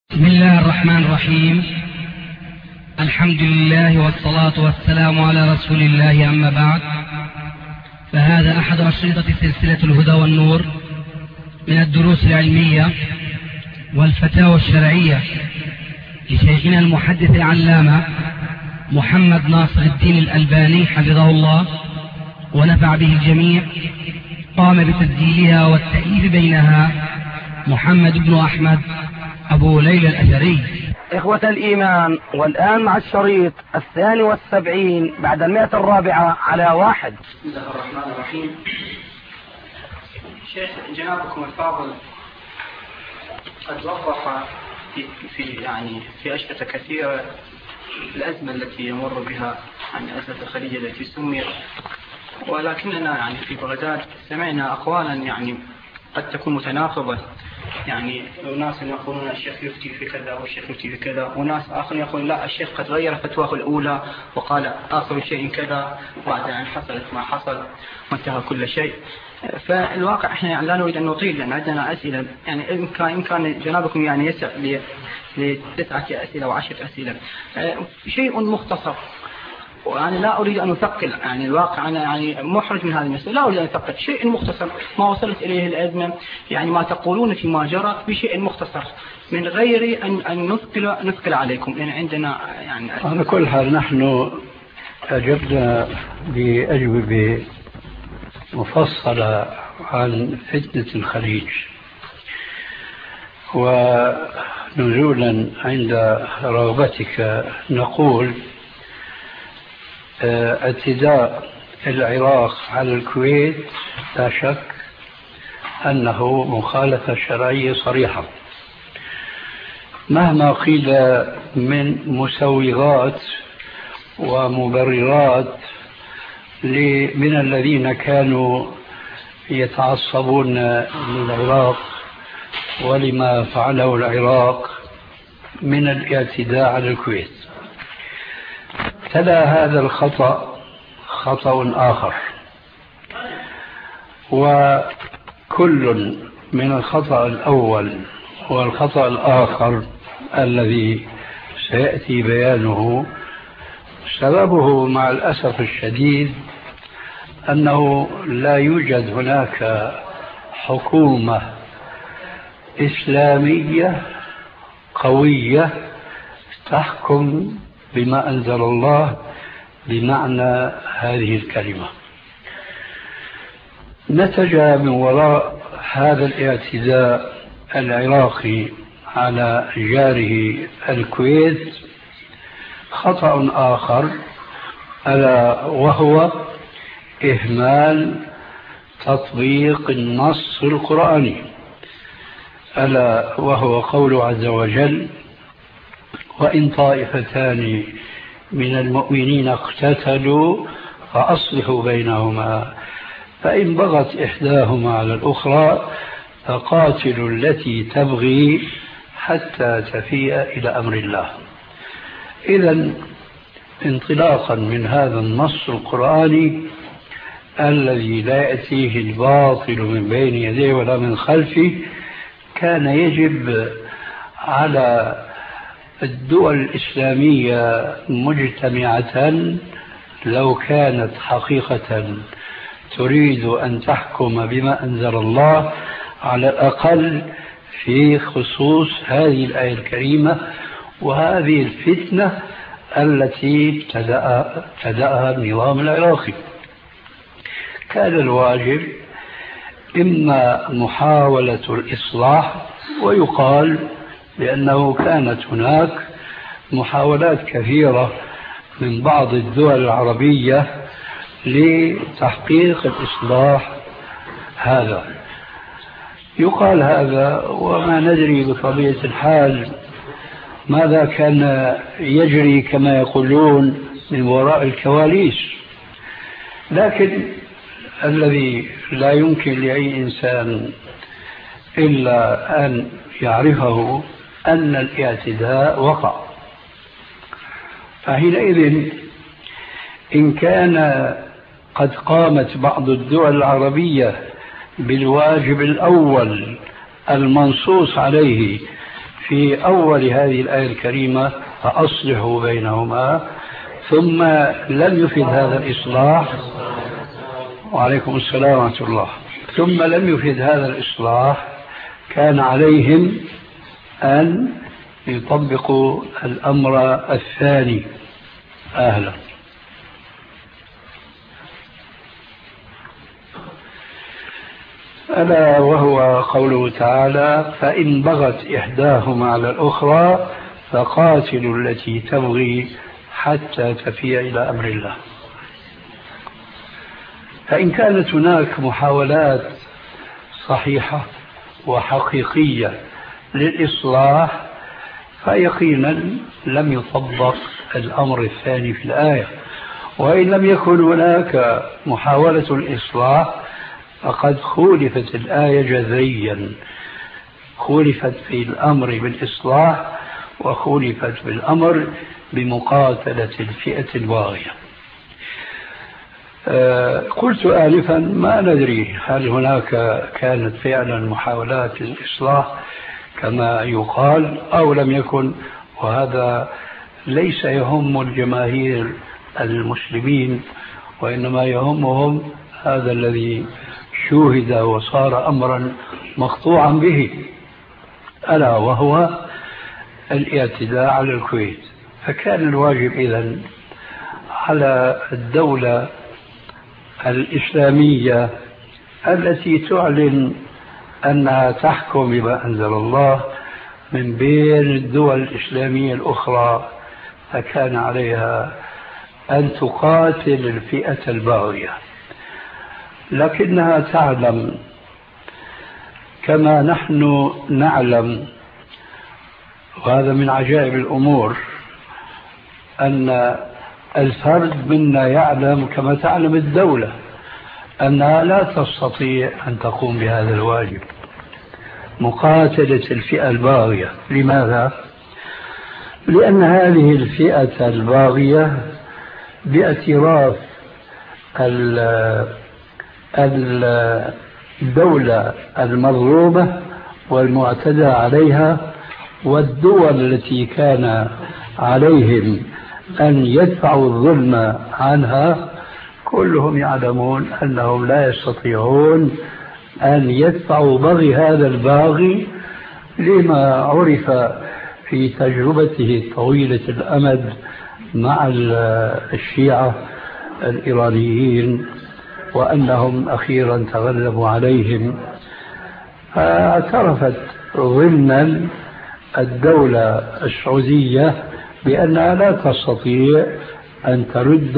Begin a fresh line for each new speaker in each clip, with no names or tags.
بسم الله الرحمن الرحيم. الحمد لله والصلاة والسلام على رسول الله، أما بعد، فهذا أحد أشرطة سلسلة الهدى والنور من الدروس العلمية والفتاوى الشرعية لشيخنا المحدث العلامة محمد ناصر الدين الألباني حفظه الله ونفع به الجميع. قام بتسجيلها والتأليف بينها محمد بن أحمد أبو ليلى الأثري.
إخوة الإيمان، والآن مع الشريط 72 بعد 104 على 1.
بسم الله الرحمن الرحيم. شيخ جنابكم الفاضل قد وضح في أشرطة كثيرة الأزمة التي يمر بها أزمة الخليج التي سميت، ولكننا في بغداد سمعنا أقوالا قد تكون متناقضة. ناس يقولون الشيخ يفتي في كذا والشيخ يفتي في كذا، وناس آخرين يقولون لا، الشيخ قد غير فتواه الأولى وقال آخر شيء كذا بعد أن حصلت ما حصل وانتهى كل شيء. فالواقع احنا لا نريد أن نطيل، لأن عندنا أسئلة، إن كان جنابكم يسع ل9 أسئلة و10 أسئلة، شيء مختصر. وأنا لا أريد أن أثقل، الواقع أنا محرج من هذه المسألة، لا أريد أن أثقل. شيء مختصر ما وصلت إليه الأزمة، ما تقولون فيما جرى بشيء مختصر من غير أن نثقل عليكم، لأن عندنا
على كل حال نحن أجبنا بأجوبة مفصلة عن فتنة الخليج، ونزولا عند رغبتك نقول اعتداء العراق على الكويت لا شك أنه مخالفة شرعية صريحة، مهما قيل من مسوغات ومبررات من الذين كانوا يتعصبون للعراق ولما فعله العراق من الاعتداء على الكويت. تلا هذا الخطأ خطأ آخر، وكل من الخطأ الأول والخطأ الآخر الذي سيأتي بيانه سببه مع الأسف الشديد أنه لا يوجد هناك حكومة إسلامية قوية تحكم بما أنزل الله بمعنى هذه الكلمة. نتج من وراء هذا الاعتداء العراقي على جاره الكويت خطأ آخر، ألا وهو إهمال تطبيق النص القرآني، ألا وهو قوله عز وجل: وإن طائفتان من المؤمنين اقتتلوا فأصلحوا بينهما فإن بغت إحداهما على الأخرى فقاتلوا التي تبغي حتى تفيء إلى أمر الله. إذن انطلاقا من هذا النص القرآني الذي لا يأتيه الباطل من بين يديه ولا من خلفه، كان يجب على الدول الإسلامية مجتمعة لو كانت حقيقة تريد أن تحكم بما أنزل الله على الأقل في خصوص هذه الآية الكريمة وهذه الفتنة التي ابتدأها النظام العراقي، كان الواجب إما محاولة الإصلاح، ويقال لأنه كانت هناك محاولات كثيرة من بعض الدول العربية لتحقيق الإصلاح هذا. يقال هذا وما ندري بطبيعة الحال ماذا كان يجري كما يقولون من وراء الكواليس، لكن الذي لا يمكن لأي إنسان إلا أن يعرفه أن الاعتداء وقع. فحينئذ إن كان قد قامت بعض الدول العربية بالواجب الأول المنصوص عليه في أول هذه الآية الكريمة فأصلحوا بينهما، ثم لم يفد هذا الإصلاح. وعليكم السلام ورحمة الله. ثم لم يفد هذا الإصلاح، كان عليهم أن يطبقوا الأمر الثاني. أهلا. ألا وهو قوله تعالى: فإن بغت إحداهما على الأخرى فقاتلوا التي تبغي حتى تفيء إلى أمر الله. فإن كانت هناك محاولات صحيحة وحقيقية للإصلاح فيقينا لم يطبق الأمر الثاني في الآية، وإن لم يكن هناك محاولة الإصلاح فقد خولفت الآية جذريا، خولفت في الأمر بالإصلاح وخولفت بالأمر بمقاتلة الفئة الباغية. قلت آلفا ما ندري هل هناك كانت فعلا محاولات للإصلاح كما يقال أو لم يكن، وهذا ليس يهم الجماهير المسلمين، وإنما يهمهم هذا الذي شوهد وصار أمرا مقطوعا به، ألا وهو الاعتداء على الكويت. فكان الواجب إذن على الدولة الإسلامية التي تعلن أنها تحكم بما أنزل الله من بين الدول الإسلامية الأخرى، فكان عليها أن تقاتل الفئة الباغية، لكنها تعلم كما نحن نعلم، وهذا من عجائب الأمور، أن الفرد منا يعلم كما تعلم الدولة أنها لا تستطيع أن تقوم بهذا الواجب، مقاتلة الفئة الباغية. لماذا؟ لأن هذه الفئة الباغية باعتراف الدولة المظلومة والمعتدى عليها والدول التي كان عليهم أن يدفعوا الظلم عنها، كلهم يعلمون أنهم لا يستطيعون أن يدفعوا بغي هذا الباغي، لما عرف في تجربته طويلة الأمد مع الشيعة الإيرانيين، وأنهم أخيرا تغلبوا عليهم. فاعترفت ضمنا الدولة السعودية بأنها لا تستطيع أن ترد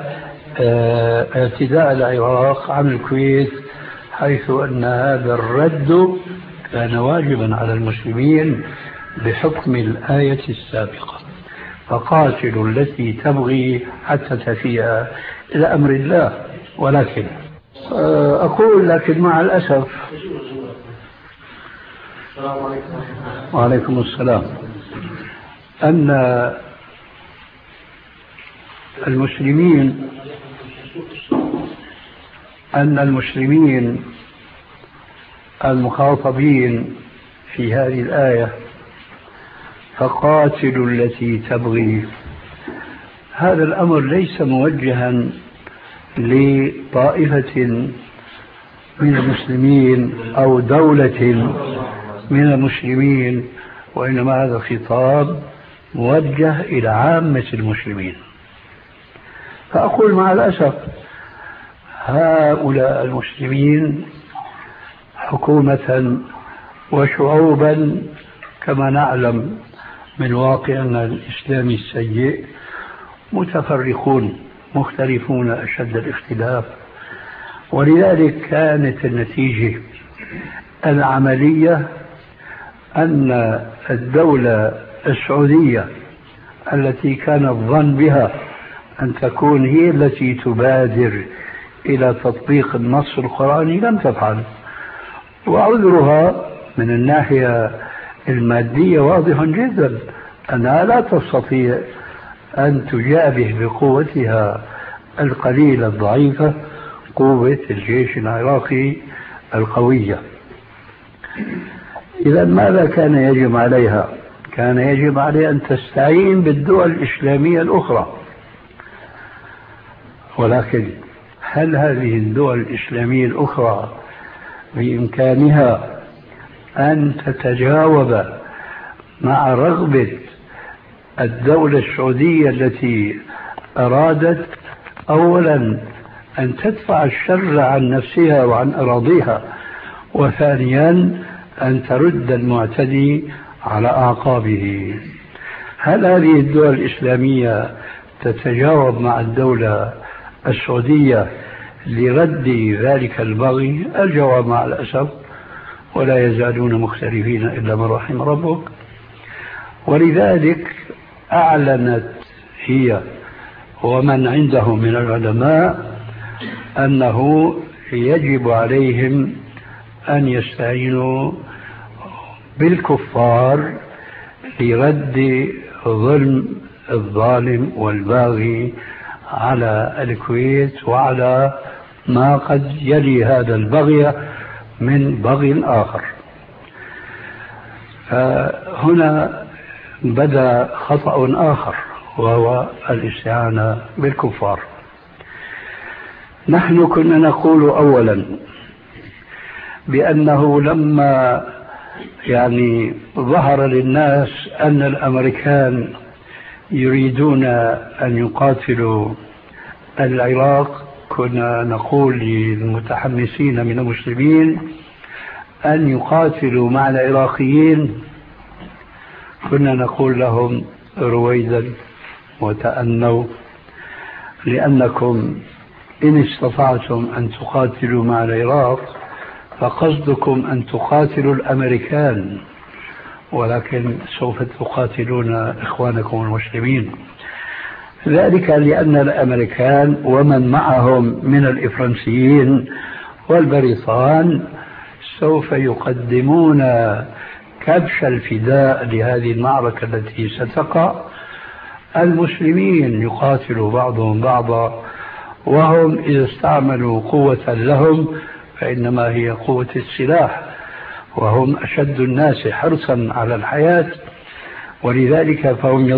اعتداء العراق عن الكويت، حيث أن هذا الرد كان واجبا على المسلمين بحكم الآية السابقة: فقاتلوا التي تبغي حتى تفيء إلى أمر الله. ولكن أقول لكن مع الأسف. وعليكم السلام. أن المسلمين المخاطبين في هذه الآية فقاتلوا التي تبغي، هذا الأمر ليس موجها لطائفة من المسلمين أو دولة من المسلمين، وإنما هذا خطاب موجه إلى عامة المسلمين. فأقول مع الأسف هؤلاء المسلمين حكومة وشعوبا كما نعلم من واقعنا الإسلامي السيء متفرقون مختلفون أشد الاختلاف، ولذلك كانت النتيجة العملية أن الدولة السعودية التي كان الظن بها أن تكون هي التي تبادر إلى تطبيق النص القرآني لم تفعل، وعذرها من الناحية المادية واضح جدا، أنها لا تستطيع أن تجابه بقوتها القليلة الضعيفة قوة الجيش العراقي القوية. إذا ماذا كان يجب عليها؟ كان يجب عليه أن تستعين بالدول الإسلامية الأخرى. ولكن هل هذه الدول الإسلامية الأخرى بإمكانها أن تتجاوب مع رغبة الدولة السعودية التي أرادت أولا أن تدفع الشر عن نفسها وعن أراضيها، وثانيا أن ترد المعتدي على أعقابه؟ هل هذه الدول الإسلامية تتجاوب مع الدولة السعودية لرد ذلك البغي؟ الجواب مع الأسف ولا يزالون مختلفين إلا من رحم ربك. ولذلك أعلنت هي ومن عنده من العلماء أنه يجب عليهم أن يستعينوا بالكفار لرد ظلم الظالم والباغي على الكويت وعلى ما قد يلي هذا البغي من بغي آخر. هنا بدأ خطأ آخر وهو الاستعانة بالكفار. نحن كنا نقول أولا بأنه لما ظهر للناس أن الأمريكان يريدون أن يقاتلوا العراق، كنا نقول للمتحمسين من المسلمين أن يقاتلوا مع العراقيين، كنا نقول لهم رويدا وتأنوا، لأنكم إن استطعتم أن تقاتلوا مع العراق فقصدكم أن تقاتلوا الأمريكان، ولكن سوف تقاتلون إخوانكم المسلمين. ذلك لأن الأمريكان ومن معهم من الإفرنسيين والبريطان سوف يقدمون كبش الفداء لهذه المعركة التي ستقع. المسلمين يقاتل بعضهم بعضا، وهم إذا استعملوا قوة لهم فإنما هي قوة السلاح، وهم أشد الناس حرصا على الحياة، ولذلك فهم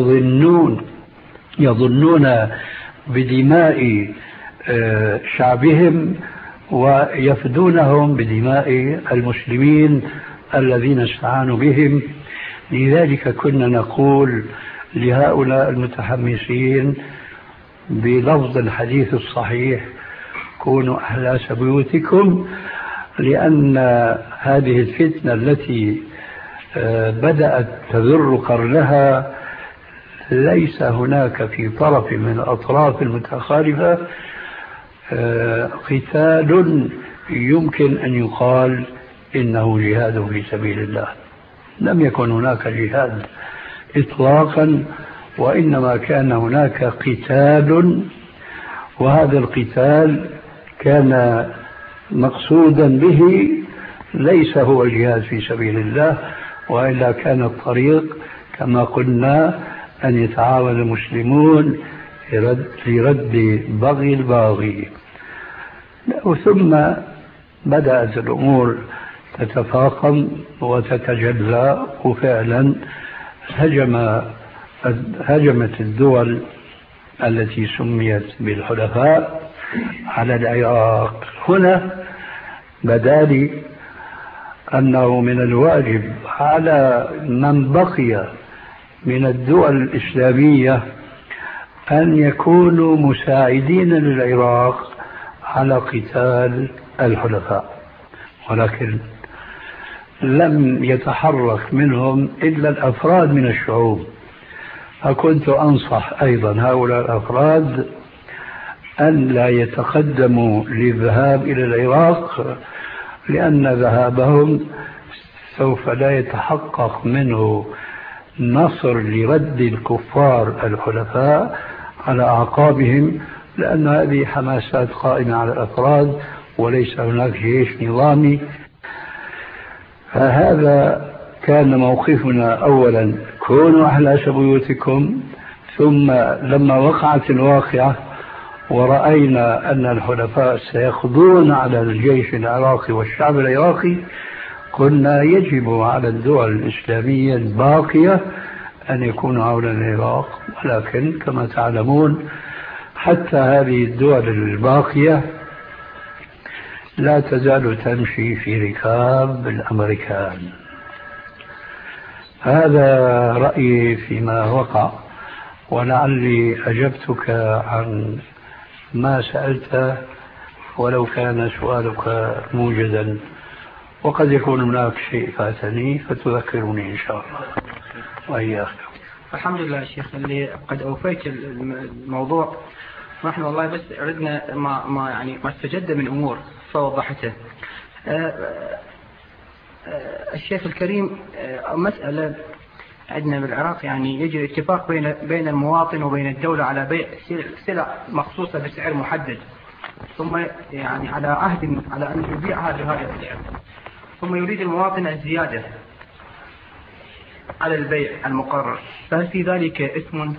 يظنون بدماء شعبهم ويفدونهم بدماء المسلمين الذين استعانوا بهم. لذلك كنا نقول لهؤلاء المتحمسين بلفظ الحديث الصحيح: كونوا أحلاس بيوتكم، لأن هذه الفتنة التي بدأت تذر قرنها ليس هناك في طرف من الأطراف المتخالفة قتال يمكن أن يقال إنه جهاد في سبيل الله. لم يكن هناك جهاد إطلاقا، وإنما كان هناك قتال، وهذا القتال كان مقصودا به ليس هو الجهاد في سبيل الله، وإلا كان الطريق كما قلنا أن يتعاون المسلمون لرد بغي الباغي. ثم بدأت الأمور تتفاقم وتتجلى، وفعلا هجمت الدول التي سميت بالحلفاء على العراق. هنا بدا لي أنه من الواجب على من بقي من الدول الإسلامية أن يكونوا مساعدين للعراق على قتال الحلفاء، ولكن لم يتحرك منهم إلا الأفراد من الشعوب. فكنت أنصح أيضا هؤلاء الأفراد أن لا يتقدموا للذهاب إلى العراق، لأن ذهابهم سوف لا يتحقق منه نصر لرد الكفار الحلفاء على أعقابهم، لأن هذه حماسات قائمة على الأفراد وليس هناك جيش نظامي. فهذا كان موقفنا أولا: كونوا أحلاس بيوتكم. ثم لما وقعت الواقعة ورأينا أن الحلفاء سيخضون على الجيش العراقي والشعب العراقي، قلنا يجب على الدول الإسلامية الباقية أن يكونوا حول العراق، ولكن كما تعلمون حتى هذه الدول الباقية لا تزال تمشي في ركاب الأمريكان. هذا رأيي فيما وقع، ولعلي أجبتك عن ما سألته ولو كان سؤالك موجدا، وقد يكون هناك شيء فاتني فتذكرني إن شاء الله وإياك.
الحمد لله شيخ اللي قد أوفيت الموضوع. نحن والله بس أردنا ما استجد من أمور فوضحته. الشيخ الكريم، مسألة عندنا بالعراق يعني يجري اتفاق بين المواطن وبين الدولة على بيع سلع مخصوصة بسعر محدد، ثم يعني على عهد على أن يبيعها بهذا السعر، ثم يريد المواطن الزيادة على البيع المقرر، فهل في ذلك إثم؟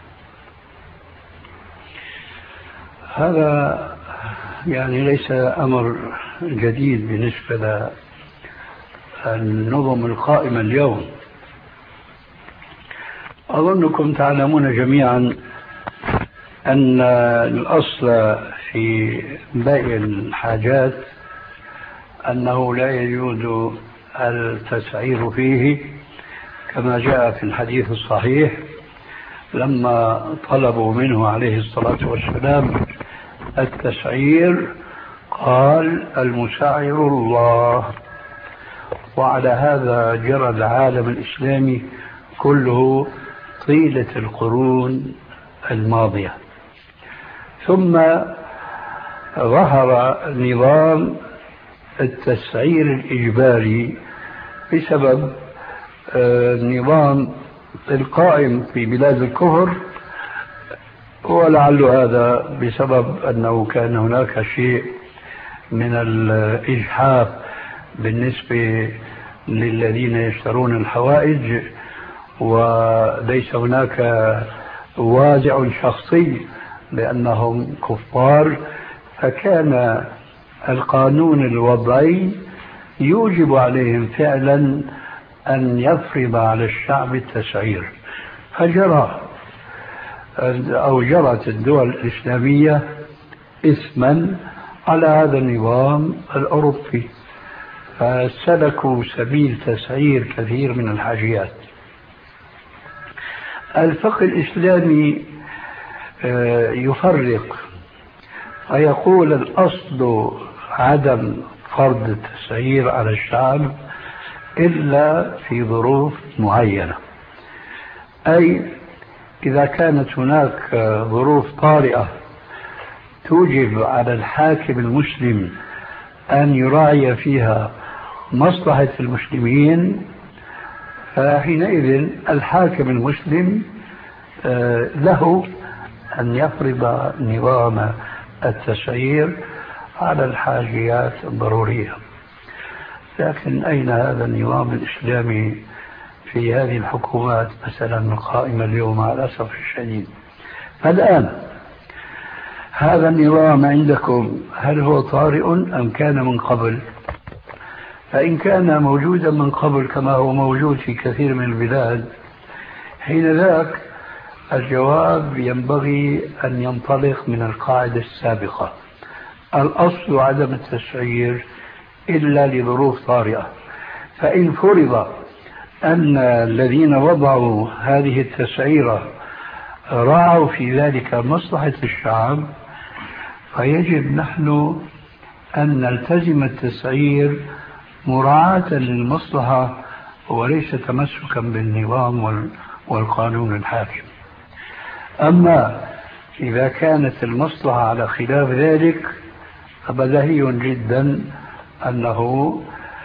هذا يعني ليس أمر جديد بالنسبة للنظم القائمة اليوم. أظنكم تعلمون جميعا أن الأصل في بيع الحاجات أنه لا يجوز التسعير فيه، كما جاء في الحديث الصحيح لما طلبوا منه عليه الصلاة والسلام التسعير قال المسعر الله. وعلى هذا جرى العالم الإسلامي كله طيلة القرون الماضية. ثم ظهر نظام التسعير الإجباري بسبب النظام القائم في بلاد الكفر، ولعل هذا بسبب أنه كان هناك شيء من الإجحاف بالنسبة للذين يشترون الحوائج، وليس هناك وازع شخصي بأنهم كفار، فكان القانون الوضعي يوجب عليهم فعلا أن يفرض على الشعب التسعير. فجرى أو جرت الدول الإسلامية إثما على هذا النظام الأوروبي، فسلكوا سبيل تسعير كثير من الحاجيات. الفقه الإسلامي يفرق ويقول الأصل عدم فرض التسعير على الشعب إلا في ظروف معينة، أي إذا كانت هناك ظروف طارئة توجب على الحاكم المسلم أن يراعي فيها مصلحة المسلمين، فحينئذ الحاكم المسلم له أن يفرض نظام التسعير على الحاجيات الضرورية. لكن أين هذا النظام الإسلامي في هذه الحكومات مثلا القائمة اليوم على الأسف الشديد؟ فالآن هذا النظام عندكم هل هو طارئ أم كان من قبل؟ فإن كان موجودا من قبل كما هو موجود في كثير من البلاد، حين ذاك الجواب ينبغي أن ينطلق من القاعدة السابقة: الأصل عدم التسعير إلا لظروف طارئة. فإن فرض أن الذين وضعوا هذه التسعيرة راعوا في ذلك مصلحة الشعب، فيجب نحن أن نلتزم التسعير مراعاة للمصلحة وليس تمسكا بالنظام والقانون الحاكم. أما إذا كانت المصلحة على خلاف ذلك فبديهي جدا أنه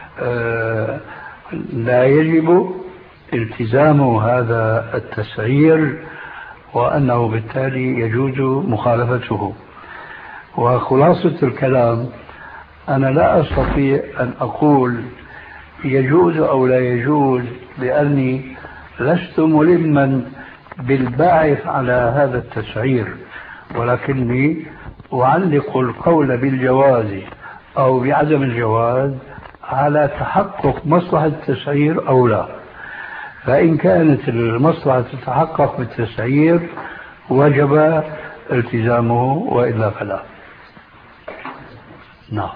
لا يجب التزام هذا التسعير، وأنه بالتالي يجوز مخالفته. وخلاصة الكلام أنا لا أستطيع أن أقول يجوز أو لا يجوز، لأني لست ملما بالباعث على هذا التسعير، ولكني أعلق القول بالجواز أو بعدم الجواز على تحقق مصلحة التسعير أو لا. فإن كانت المصلحة تتحقق بالتسعير وجب التزامه، وإلا فلا. نعم.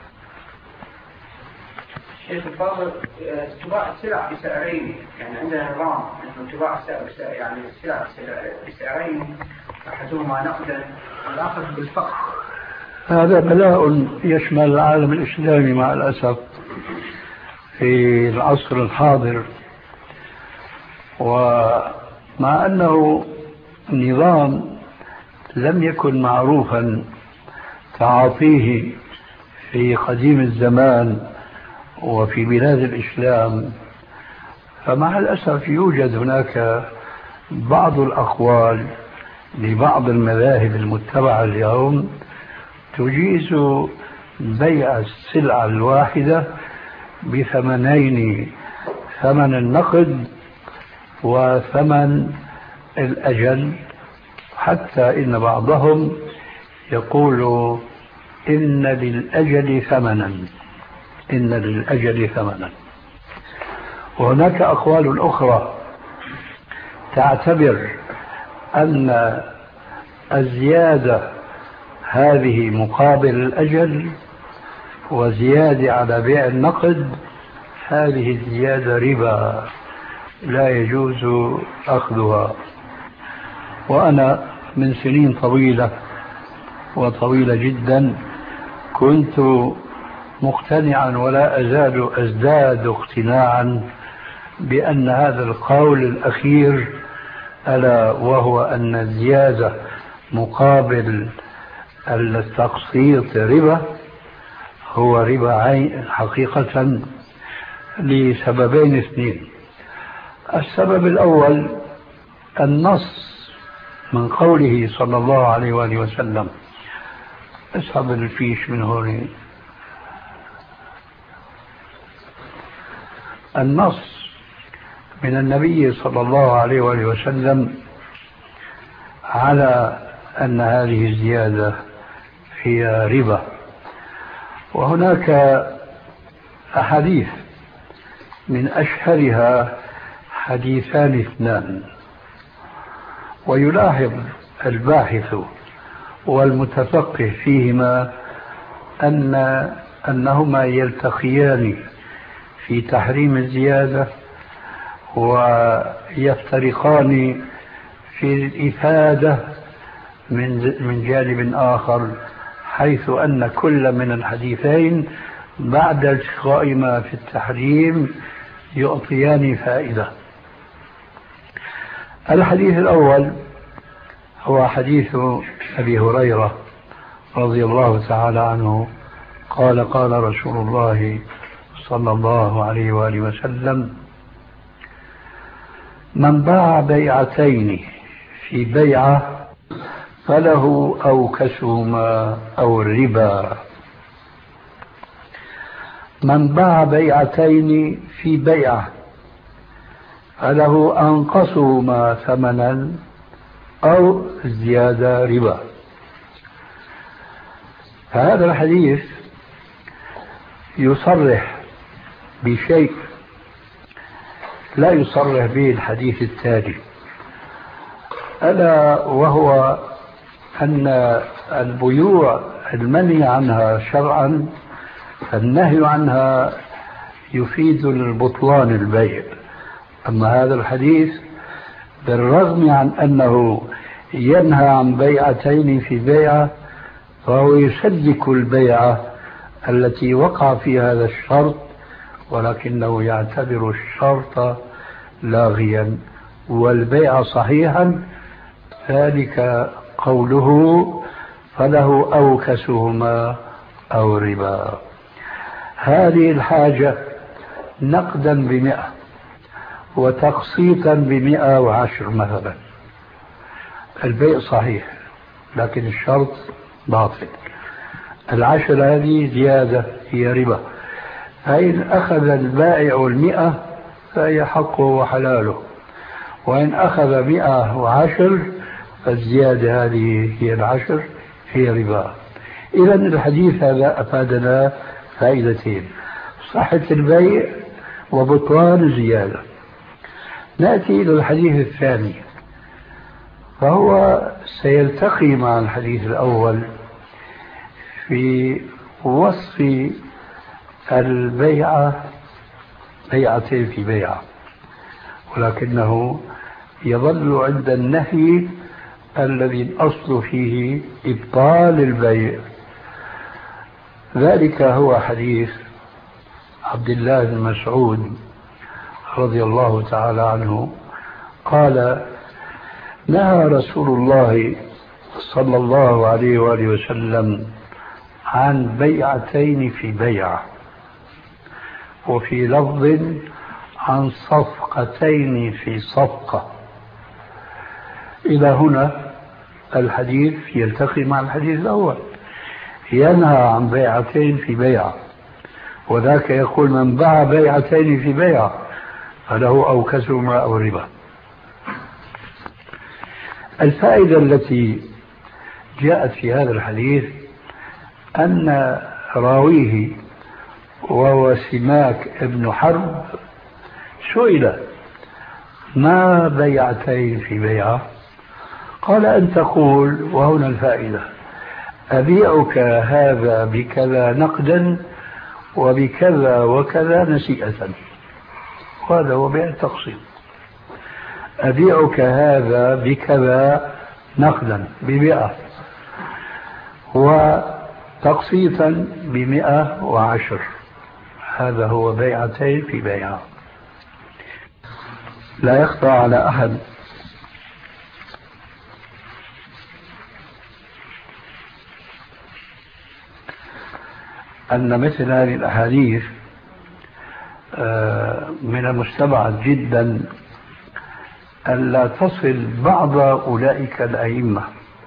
شيخ الفاضل، تباع السلع بسعرين، يعني عندنا نظام انه تباع السلع يعني السلع بسعرين، احدهما نقدا والاخر بالفقر.
هذا بلاء يشمل العالم الإسلامي مع الأسف في العصر الحاضر، ومع أنه نظام لم يكن معروفا تعاطيه في قديم الزمان وفي بلاد الإسلام، فمع الأسف يوجد هناك بعض الأقوال لبعض المذاهب المتبعة اليوم تجيز بيع السلعة الواحدة بثمنين، ثمن النقد وثمن الأجل، حتى إن بعضهم يقول إن للأجل ثمنا. وهناك أقوال أخرى تعتبر أن الزيادة هذه مقابل الأجل، وزيادة على بيع النقد هذه الزيادة ربا لا يجوز أخذها. وأنا من سنين طويلة جدا كنت مقتنعا ولا أزال أزداد اقتناعا بأن هذا القول الأخير، ألا وهو أن الزيادة مقابل التقسيط ربا، هو ربا عين حقيقة، لسببين اثنين. السبب الأول النص من قوله صلى الله عليه وآله وسلم، اسحب الفيش من هون، النص من النبي صلى الله عليه وآله وسلم على أن هذه الزيادة هي ربا. وهناك أحاديث من أشهرها حديثان اثنان، ويلاحظ الباحث والمتفقه فيهما أنهما يلتقيان في تحريم الزيادة ويفترقان في الإفادة من جانب آخر، حيث أن كل من الحديثين بعد التقائهما في التحريم يعطيان فائدة. الحديث الأول هو حديث أبي هريرة رضي الله تعالى عنه قال: قال رسول الله صلى الله عليه وآله وسلم: من باع بيعتين في بيعة فله أوكسهما أو الربا. من باع بيعتين في بيعة فله أنقصهما ثمنا أو زيادة ربا. فهذا الحديث يصرح بشيء لا يصرح به الحديث التالي، ألا وهو أن البيوع المنهي عنها شرعا، النهي عنها يفيد البطلان البيع. أما هذا الحديث بالرغم عن أنه ينهى عن بيعتين في بيعة، فهو يسلك البيعة التي وقع فيها هذا الشرط، ولكنه يعتبر الشرط لاغيا والبيع صحيحا. ذلك قوله: فله أوكسهما أو ربا. هذه الحاجة نقدا ب100 وتقسيطا ب110 مثلا، البيع صحيح لكن الشرط باطل. 10 هذه زيادة هي ربا، فإن أخذ البائع 100 فهي حقه وحلاله، وإن أخذ 110 فالزيادة هذه هي 10 هي ربا. إذن الحديث هذا أفادنا فائدتين: صحة البيع وبطلان الزيادة. نأتي إلى الحديث الثاني، فهو سيلتقي مع الحديث الأول في وصف البيعة بيعتين في بيعة، ولكنه يظل عند النهي الذي الأصل فيه إبطال البيع. ذلك هو حديث عبد الله بن مسعود رضي الله تعالى عنه قال: نهى رسول الله صلى الله عليه وآله وسلم عن بيعتين في بيعة، وفي لفظ عن صفقتين في صفقة. إلى هنا الحديث يلتقي مع الحديث الأول، ينهى عن بيعتين في بيعة، وذاك يقول من باع بيعتين في بيعة فله أو كسرهما أو ربا. الفائدة التي جاءت في هذا الحديث أن راويه وهو سماك ابن حرب سئل: ما بيعتين في بيعة؟ قال: أن تقول، وهنا الفائدة: أبيعك هذا بكذا نقدا وبكذا وكذا نسيئة. وهذا هو بيع التقسيط. أبيعك هذا بكذا نقدا ب100 وتقسيطا ب110. هذا هو بيعتين في بيعة. لا يخفى على أحد أن مثل هذه الأحاديث من المستبعد جدا أن لا تصل بعض أولئك الأئمة،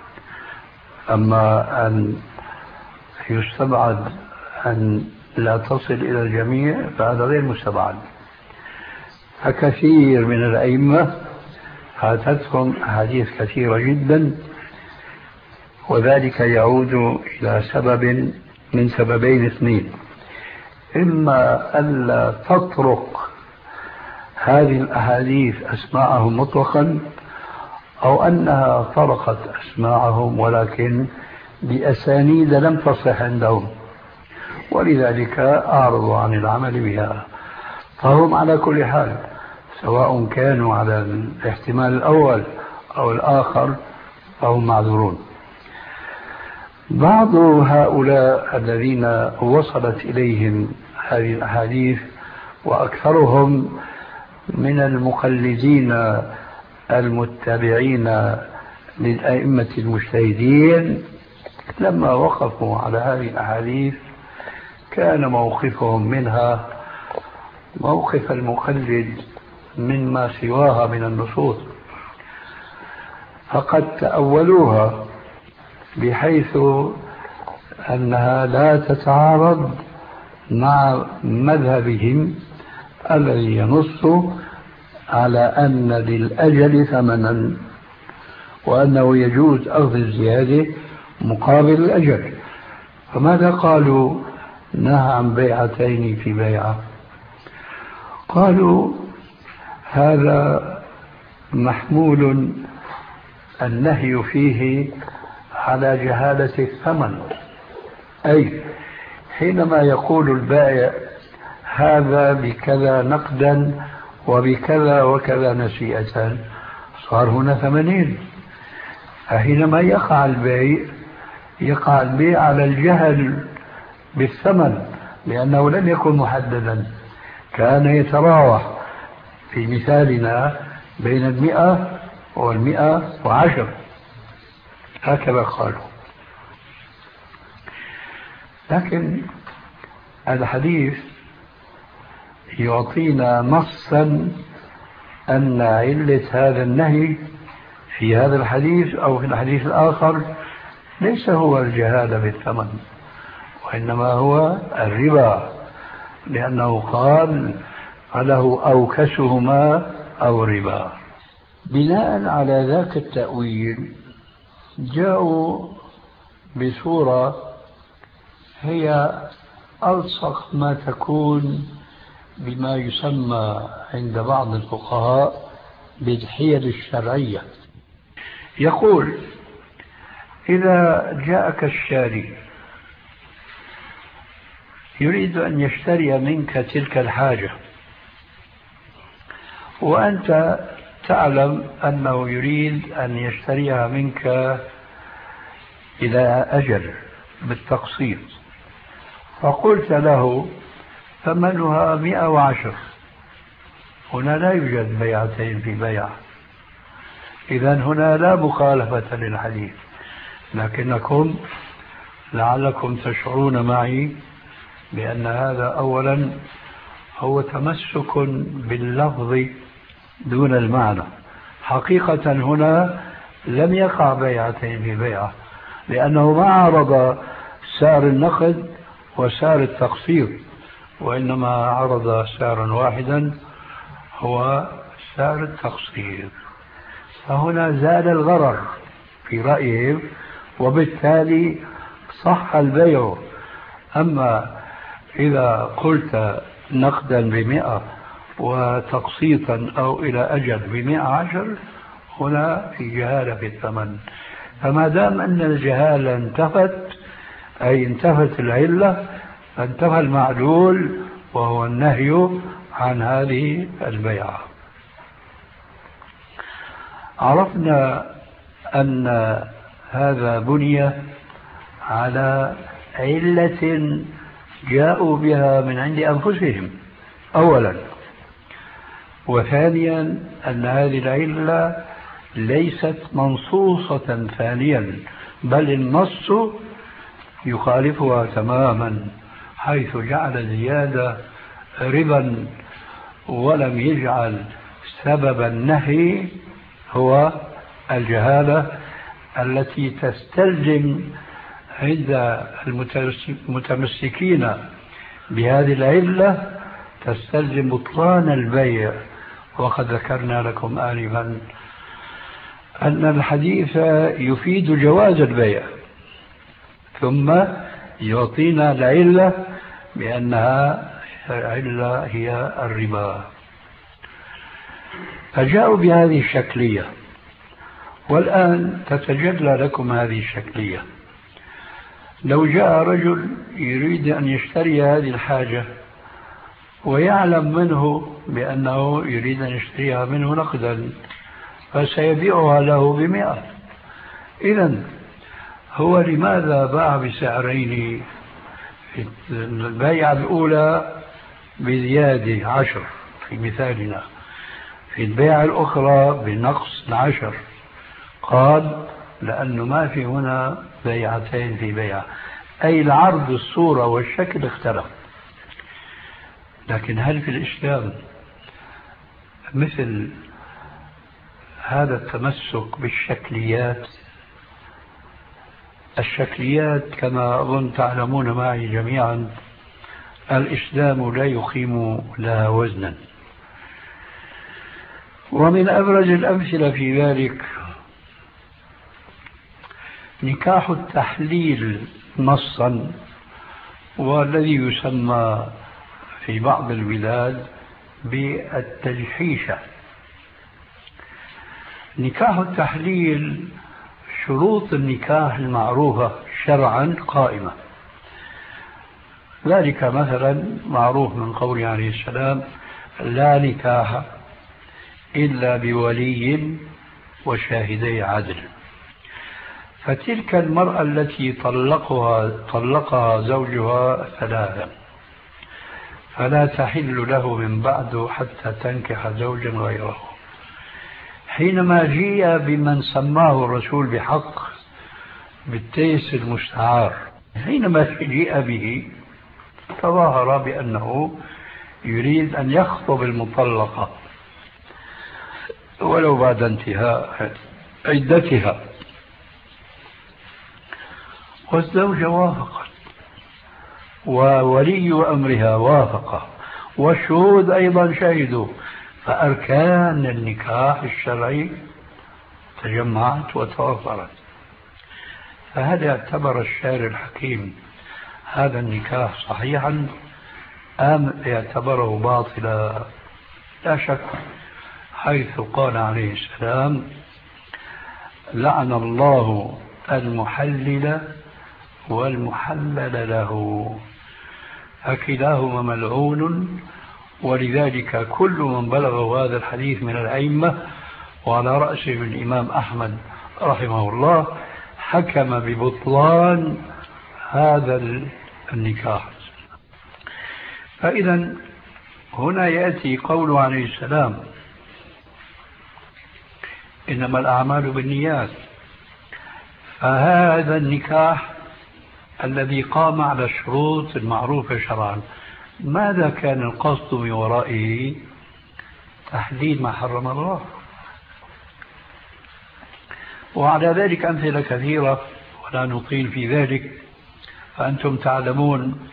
أما أن يستبعد أن لا تصل إلى الجميع فهذا غير مستبعد. فكثير من الأئمة فاتتهم أحاديث كثيرة جدا، وذلك يعود إلى سبب من سببين اثنين: إما ألا تطرق هذه الأحاديث أسماءهم مطلقا، أو أنها طرقت أسماءهم ولكن بأسانيد لم تصح عندهم، ولذلك أعرضوا عن العمل بها. فهم على كل حال سواء كانوا على الاحتمال الأول أو الآخر فهم معذورون. بعض هؤلاء الذين وصلت إليهم هذه الأحاديث وأكثرهم من المقلدين المتبعين للأئمة المجتهدين لما وقفوا على هذه الأحاديث كان موقفهم منها موقف المقلد مما سواها من النصوص، فقد تأولوها بحيث أنها لا تتعارض مع مذهبهم الذي ينص على أن للأجل ثمنا، وأنه يجوز أخذ الزيادة مقابل الأجل. فماذا قالوا؟ نهى عن بيعتين في بيعة. قالوا هذا محمول النهي فيه على جهالة الثمن، أي حينما يقول البائع هذا بكذا نقدا وبكذا وكذا نسيئة صار هنا ثمنين. فحينما يقع البيع على الجهل بالثمن، لأنه لم يكن محددا، كان يتراوح في مثالنا بين 100 و110 هكذا قالوا. لكن الحديث يعطينا نصا أن علة هذا النهي في هذا الحديث أو في الحديث الآخر ليس هو الجهالة بالثمن، وإنما هو الربا، لأنه قال فله أوكسهما أو ربا. بناء على ذاك التأويل جاءوا بصورة هي ألصق ما تكون بما يسمى عند بعض الفقهاء بالحيل الشرعية. يقول: إذا جاءك الشاري يريد أن يشتري منك تلك الحاجة، وأنت تعلم أنه يريد أن يشتريها منك إلى أجل بالتقسيط، فقلت له: ثمنها 110. هنا لا يوجد بيعتين في بيع، إذن هنا لا مخالفة للحديث، لكنكم لعلكم تشعرون معي بأن هذا أولا هو تمسك باللفظ دون المعنى. حقيقة هنا لم يقع بيعتين في بيعة، لأنه ما عرض سعر النقد وسعر التقسيط، وإنما عرض سعرا واحدا هو سعر التقسيط، فهنا زال الغرر في رأيهم، وبالتالي صح البيع. أما إذا قلت نقدا ب100 وتقسيطا أو إلى أجل ب110، هنا في جهالة في الثمن. فما دام أن الجهالة انتفت، أي انتفت العلة، فانتفى المعلول وهو النهي عن هذه البيعة. عرفنا أن هذا بني على علة جاءوا بها من عند أنفسهم أولا، وثانيا أن هذه العلة ليست منصوصة ثانيا، بل النص يخالفها تماما، حيث جعل زيادة ربا ولم يجعل سبب النهي هو الجهالة التي تستلزم عند المتمسكين بهذه العلة تستلزم بطلان البيع. وقد ذكرنا لكم آنفا أن الحديث يفيد جواز البيع، ثم يعطينا العلة بأنها العلة هي الربا، فجاءوا بهذه الشكلية. والآن تتجلى لكم هذه الشكلية. لو جاء رجل يريد أن يشتري هذه الحاجة ويعلم منه بأنه يريد أن يشتريها منه نقدا، فسيبيعها له ب100. إذن هو لماذا باع بسعرين؟ في البيعة الأولى بزيادة 10 في مثالنا، في البيعة الأخرى بنقص 10. قال: لأنه ما في هنا بيعتين في بيعة، أي العرض الصورة والشكل اختلف. لكن هل في الإسلام مثل هذا التمسك بالشكليات؟ الشكليات كما أظن تعلمون معي جميعا الإسلام لا يقيم لها وزنا. ومن أبرز الأمثلة في ذلك نكاح التحليل نصا، والذي يسمى في بعض البلاد بالتجحيشة. نكاح التحليل شروط النكاح المعروفة شرعا قائمة. ذلك مثلا معروف من قوله عليه السلام: لا نكاح إلا بولي وشاهدي عدل. فتلك المرأة التي طلقها زوجها 3 فلا تحل له من بعد حتى تنكح زوجا غيره. حينما جيء بمن سماه الرسول بحق بالتيس المستعار، حينما جيء به تظاهر بأنه يريد أن يخطب المطلقة ولو بعد انتهاء عدتها، والزوجة وافقت وولي أمرها وافق والشهود أيضا شهدوا، فأركان النكاح الشرعي تجمعت وتوفرت. فهل اعتبر الشارع الحكيم هذا النكاح صحيحا أم اعتبره باطلا؟ لا شك حيث قال عليه السلام: لعن الله المحلل والمحلل له، فكلاهما ملعون. ولذلك كل من بلغه هذا الحديث من الأئمة وعلى رأسهم الإمام أحمد رحمه الله حكم ببطلان هذا النكاح. فإذا هنا يأتي قول عليه السلام: إنما الأعمال بالنيات. فهذا النكاح الذي قام على الشروط المعروفة شرعا، ماذا كان القصد من ورائه؟ تحليل ما حرم الله. وعلى ذلك أمثلة كثيرة ولا نطيل في ذلك. فأنتم تعلمون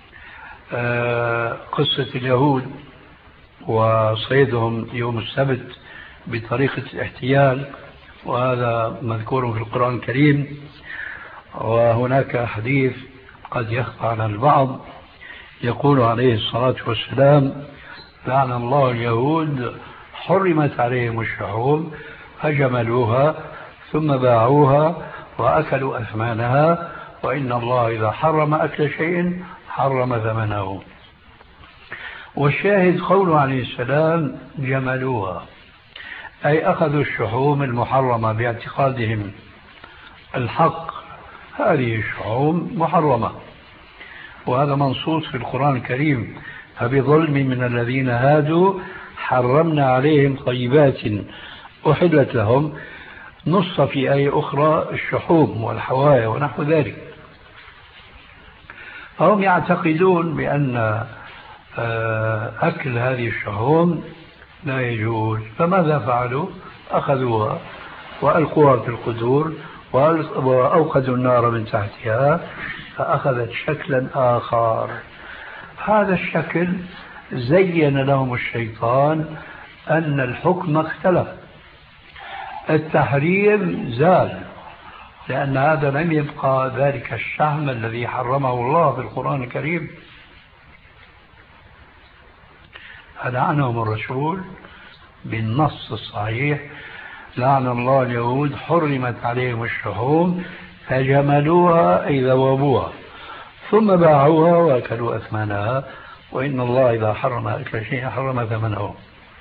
قصة اليهود وصيدهم يوم السبت بطريقة الاحتيال، وهذا مذكور في القرآن الكريم. وهناك حديث قد يخفى على البعض يقول عليه الصلاة والسلام: لعن الله اليهود حرمت عليهم الشحوم فجملوها ثم باعوها وأكلوا أثمانها، وإن الله إذا حرم أكل شيء حرم ثمنه. والشاهد قوله عليه السلام: جملوها، أي أخذوا الشحوم المحرمة باعتقادهم الحق، هذه الشحوم محرمة، وهذا منصوص في القرآن الكريم: فبظلم من الذين هادوا حرمنا عليهم طيبات أحلت لهم. نص في آية أخرى الشحوم والحوايا ونحو ذلك. فهم يعتقدون بأن أكل هذه الشحوم لا يجوز، فماذا فعلوا؟ أخذوها وألقوها في القدور وأوقدوا النار من تحتها فأخذت شكلا آخر. هذا الشكل زين لهم الشيطان أن الحكم اختلف، التحريم زال، لأن هذا لم يبقى ذلك الشحم الذي حرمه الله في القرآن الكريم. فلعنهم الرسول بالنص الصحيح: لعن الله اليهود حرمت عليهم الشحوم فجملوها أي ذوبوها ثم باعوها وأكلوا أثمانها، وإن الله إذا حرم أكل شيء حرم ثمنه.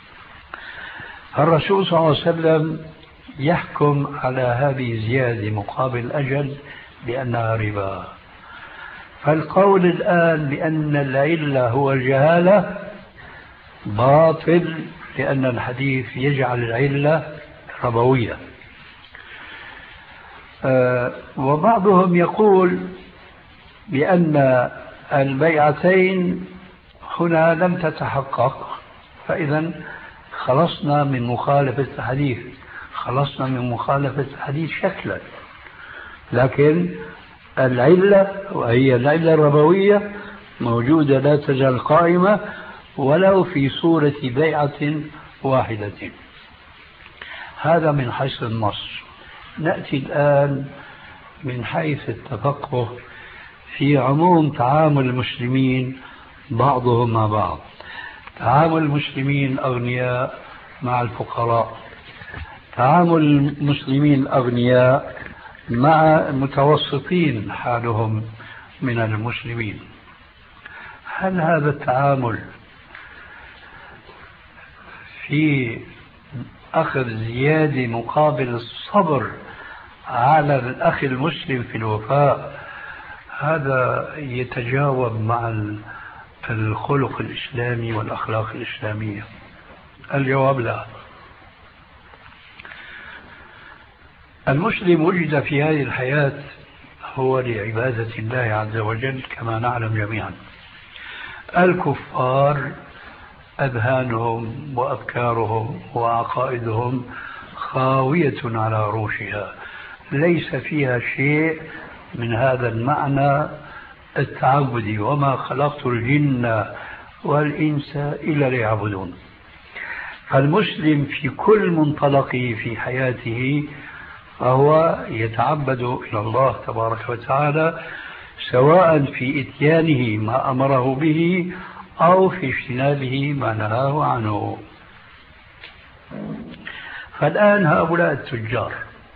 الرسول صلى الله عليه وسلم يحكم على هذه الزيادة مقابل أجل بأنها ربا. فالقول الآن بأن العلة هو الجهالة باطل، لأن الحديث يجعل العلة ربوية. وبعضهم يقول بأن البيعتين هنا لم تتحقق، فإذا خلصنا من مخالفة الحديث، خلصنا من مخالفة الحديث شكلا، لكن العلة وهي العلة الربوية موجودة لا تزال قائمة ولو في صورة بيعة واحدة. هذا من حيث النص. نأتي الآن من حيث التفقه في عموم تعامل المسلمين بعضهم مع بعض. تعامل المسلمين الأغنياء مع الفقراء، تعامل المسلمين الأغنياء مع المتوسطين حالهم من المسلمين. هل هذا التعامل في أخذ زيادة مقابل الصبر على الأخ المسلم في الوفاء، هذا يتجاوب مع الخلق الإسلامي والأخلاق الإسلامية؟ الجواب لا. المسلم وجد في هذه الحياة هو لعبادة الله عز وجل كما نعلم جميعا. الكفار أذهانهم وأفكارهم وعقائدهم خاوية على عروشها، ليس فيها شيء من هذا المعنى التعبدي: وما خلقت الجن والإنس إلا ليعبدون. فالمسلم في كل منطلقه في حياته فهو يتعبد إلى الله تبارك وتعالى، سواء في إتيانه ما أمره به أو في اجتنابه ما نهاه عنه. فالآن هؤلاء التجار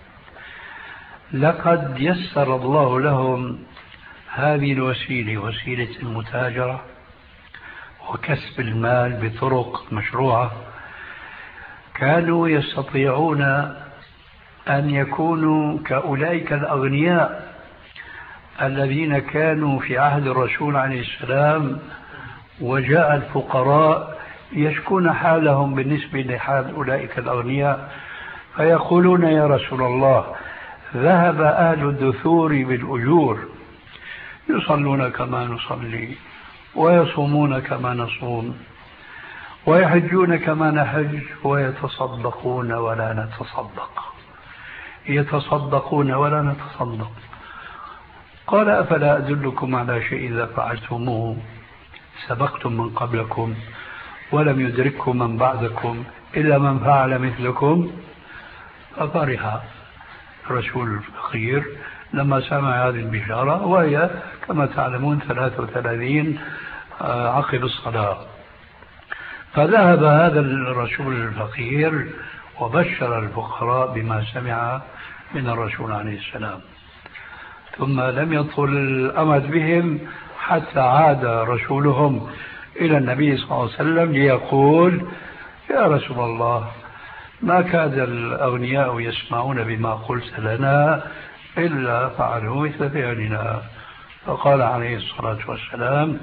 لقد يسر الله لهم هذه الوسيلة، وسيلة المتاجرة وكسب المال بطرق مشروعة. كانوا يستطيعون أن يكونوا كأولئك الأغنياء الذين كانوا في عهد الرسول عليه السلام، وجاء الفقراء يشكون حالهم بالنسبة لحال أولئك الأغنياء، فيقولون يا رسول الله ذهب أهل الدثور بالأجور، يصلون كما نصلي ويصومون كما نصوم ويحجون كما نحج ويتصدقون ولا نتصدق، يتصدقون ولا نتصدق. قال أفلا أدلكم على شيء إذا فعلتموه سبقتم من قبلكم ولم يدرككم من بعدكم إلا من فعل مثلكم. ففرح الرسول الفقير لما سمع هذه البشارة، وهي كما تعلمون 33 عقب الصلاة. فذهب هذا الرسول الفقير وبشر الفقراء بما سمع من الرسول عليه السلام. ثم لم يطول الأمد بهم حتى عاد رسولهم إلى النبي صلى الله عليه وسلم ليقول يا رسول الله ما كاد الأغنياء يسمعون بما قلت لنا إلا فعلوا مثل فعلنا. فقال عليه الصلاة والسلام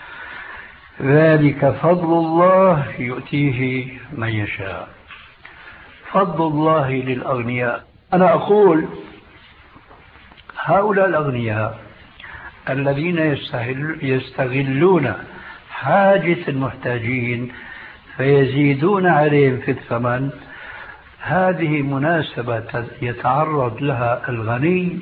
ذلك فضل الله يؤتيه من يشاء. فضل الله للأغنياء. أنا أقول هؤلاء الأغنياء الذين يستغلون حاجة المحتاجين فيزيدون عليهم في الثمن، هذه مناسبة يتعرض لها الغني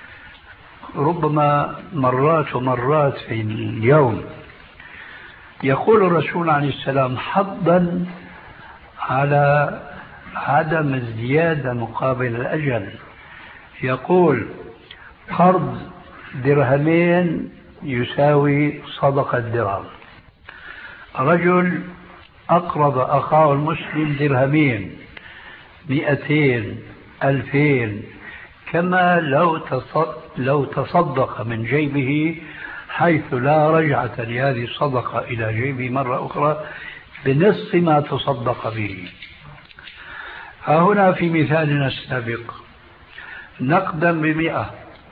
ربما مرات ومرات في اليوم. يقول الرسول عليه السلام حظا على عدم الزيادة مقابل الأجل، يقول قرض درهمين يساوي صدقة درهم. رجل أقرض أخاه المسلم درهمين 200 2000 كما لو تصدق من جيبه، حيث لا رجعة لهذه الصدقة إلى جيبه مرة أخرى بنصف ما تصدق به. هنا في مثالنا السابق نقدا ب100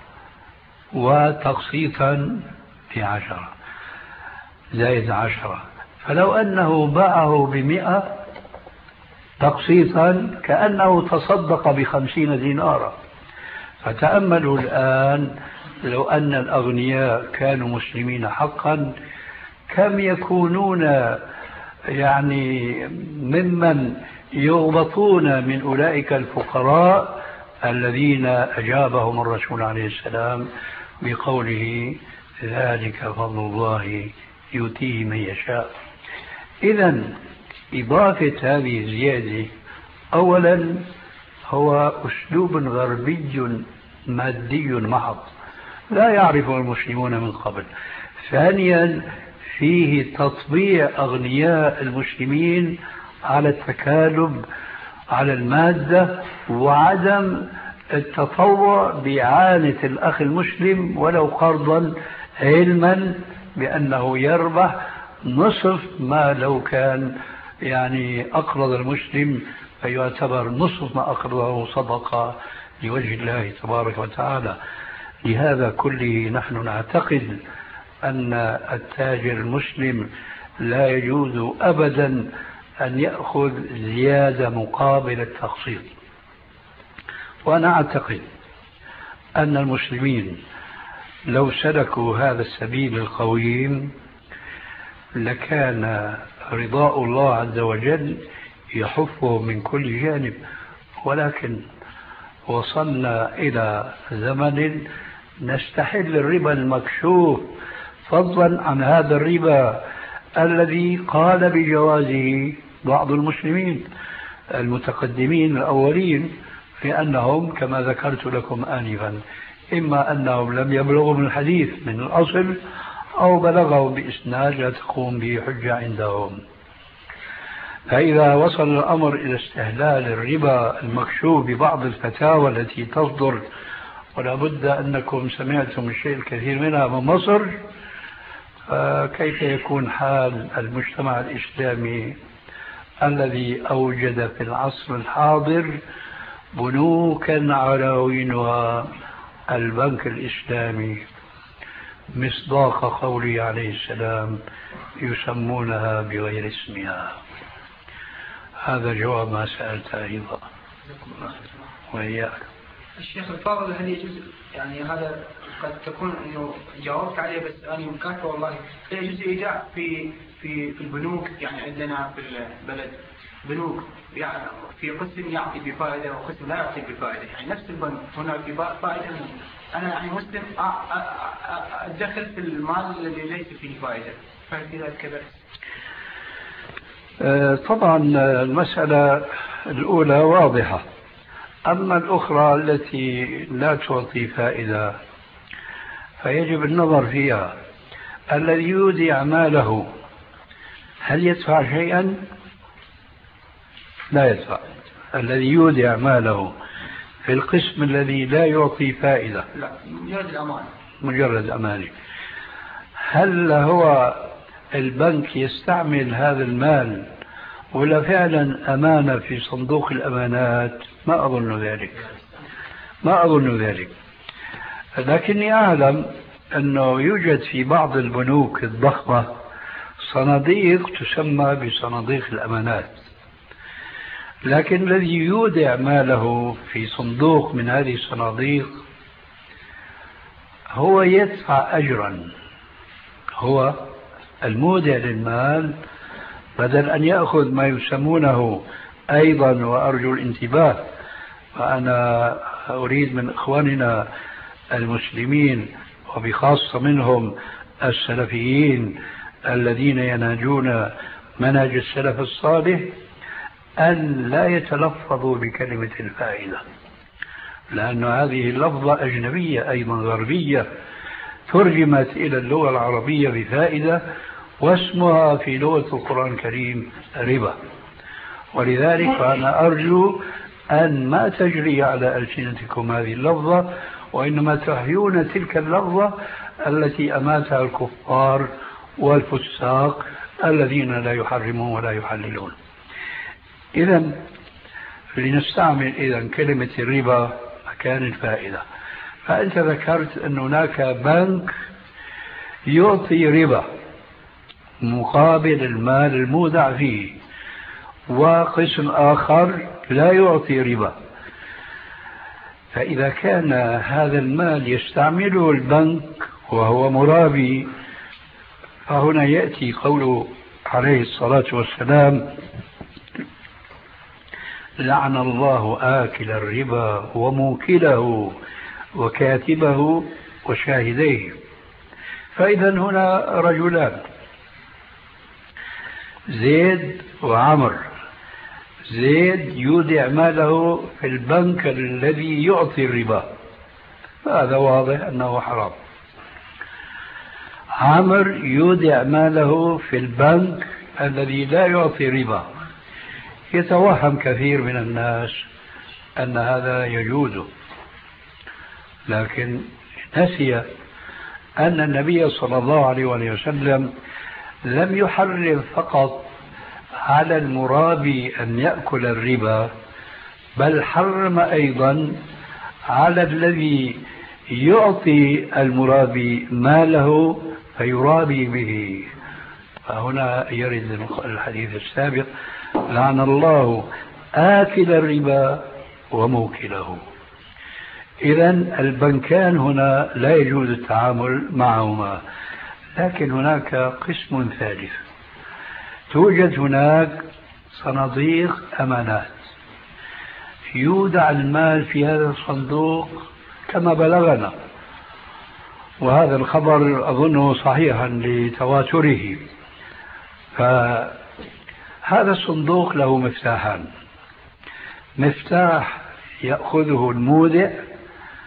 وتقسيطا ب10 زائد 10، فلو أنه باعه ب100 تقسيطا كأنه تصدق ب50 دينارا. فتأملوا الآن لو أن الأغنياء كانوا مسلمين حقا كم يكونون يعني ممن يغبطون من أولئك الفقراء الذين أجابهم الرسول عليه السلام بقوله ذلك فضل الله يؤتيه من يشاء. إذن إضافة هذه الزيادة أولا هو أسلوب غربي مادي محض لا يعرفه المسلمون من قبل. ثانيا فيه تطبيع أغنياء المسلمين على التكالب على المادة وعدم التطوع بإعانة الأخ المسلم ولو قرضا، علما بأنه يربح نصف ما لو كان يعني أقرض المسلم، فيعتبر نصف ما أقرضه صدقة لوجه الله تبارك وتعالى. لهذا كله نحن نعتقد أن التاجر المسلم لا يجوز أبدا أن يأخذ زيادة مقابل التقسيط. وأنا أعتقد أن المسلمين لو سلكوا هذا السبيل القويم لكان رضاء الله عز وجل يحفه من كل جانب. ولكن وصلنا إلى زمن نستحل الربا المكشوف، فضلا عن هذا الربا الذي قال بجوازه بعض المسلمين المتقدمين الأولين، لأنهم كما ذكرت لكم آنفا إما أنهم لم يبلغوا من الحديث من الأصل أو بلغوا بإسناد لا تقوم به حجة عندهم. فإذا وصل الأمر إلى استهلال الربا المكشوف ببعض الفتاوى التي تصدر، ولا بد أنكم سمعتم الشيء الكثير منها من مصر، كيف يكون حال المجتمع الإسلامي الذي أوجد في العصر الحاضر بنوكا عناوينها البنك الإسلامي، مصداق قوله عليه السلام يسمونها بغير اسمها؟ هذا جواب ما سألت أيضا وإياك.
الشيخ الفاضل، هل يجوز يعني هذا قد تكون انه جاوبت عليه بس انا مكاتبه والله، هل يجوز ايداع في البنوك؟ يعني عندنا في البلد بنوك يعني في قسم يعطي بفائده وقسم لا يعطي بفائده، يعني نفس البنك هنا في فائده، انا يعني مسلم ادخل في المال الذي ليس فيه فائده، فهل في ذلك بأس؟
طبعا المسألة الأولى واضحة، أما الأخرى التي لا تعطي فائدة فيجب النظر فيها. الذي يودع ماله هل يدفع شيئا؟ لا يدفع. الذي يودع ماله في القسم الذي لا يعطي فائدة،
لا،
مجرد أمانة، هل هو البنك يستعمل هذا المال ولا فعلا أمانة في صندوق الأمانات؟ ما أظن ذلك. لكني أعلم أنه يوجد في بعض البنوك الضخمة صناديق تسمى بصناديق الأمانات، لكن الذي يودع ماله في صندوق من هذه الصناديق هو يدفع أجرا، هو المودع للمال، بدل أن يأخذ ما يسمونه أيضا، وأرجو الانتباه، وأنا أريد من إخواننا المسلمين وبخاصة منهم السلفيين الذين ينهجون منهج السلف الصالح أن لا يتلفظوا بكلمة الفائدة، لأن هذه اللفظة أجنبية أيضا غربية ترجمت إلى اللغة العربية بفائدة، واسمها في لغة القرآن الكريم ربا. ولذلك فأنا أرجو أن ما تجري على ألسنتكم هذه اللفظة، وإنما تحيون تلك اللفظة التي أماتها الكفار والفساق الذين لا يحرمون ولا يحللون. إذن لنستعمل كلمة الربا مكان الفائدة. فأنت ذكرت أن هناك بنك يعطي ربا مقابل المال المودع فيه، وقسم آخر لا يعطي ربا. فإذا كان هذا المال يستعمله البنك وهو مرابي، فهنا يأتي قوله عليه الصلاة والسلام لعن الله آكل الربا وموكله وكاتبه وشاهديه. فإذا هنا رجلان، زيد وعمر. زيد يودع ماله في البنك الذي يعطي الربا، فهذا واضح أنه حرام. عمر يودع ماله في البنك الذي لا يعطي ربا. يتوهم كثير من الناس أن هذا يجوز، لكن نسي أن النبي صلى الله عليه وسلم لم يحرم فقط على المرابي أن يأكل الربا، بل حرم أيضا على الذي يعطي المرابي ماله فيرابي به. فهنا يرد الحديث السابق لعن الله آكل الربا وموكله. إذن البنكان هنا لا يجوز التعامل معهما. لكن هناك قسم ثالث، توجد هناك صناديق أمانات، يودع المال في هذا الصندوق كما بلغنا، وهذا الخبر أظنه صحيحا لتواتره. فهذا الصندوق له مفتاحان، مفتاح يأخذه المودع،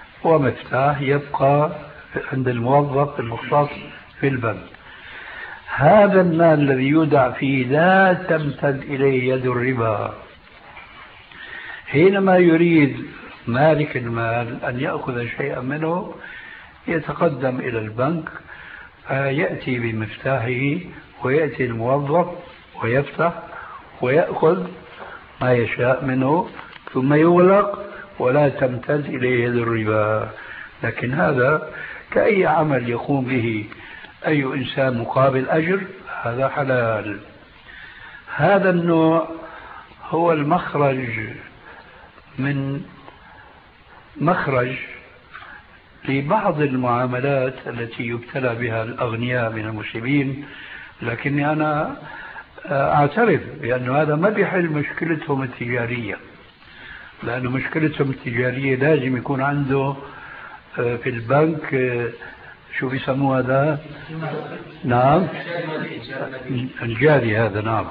ومفتاح يبقى عند الموظف المختص في البنك. هذا المال الذي يودع فيه لا تمتد إليه يد الربا. حينما يريد مالك المال أن يأخذ شيئا منه يتقدم إلى البنك، يأتي بمفتاحه ويأتي الموظف ويفتح ويأخذ ما يشاء منه ثم يغلق ولا تمتد إليه يد الربا. لكن هذا كأي عمل يقوم به أي إنسان مقابل أجر، هذا حلال. هذا النوع هو المخرج من مخرج لبعض المعاملات التي يبتلى بها الأغنياء من المسلمين، لكني أنا أعترف بأن هذا ما بيحل مشكلتهم التجارية، لأن مشكلتهم التجارية لازم يكون عنده في البنك شو بيسموه هذا؟ نعم الجاري هذا. نعم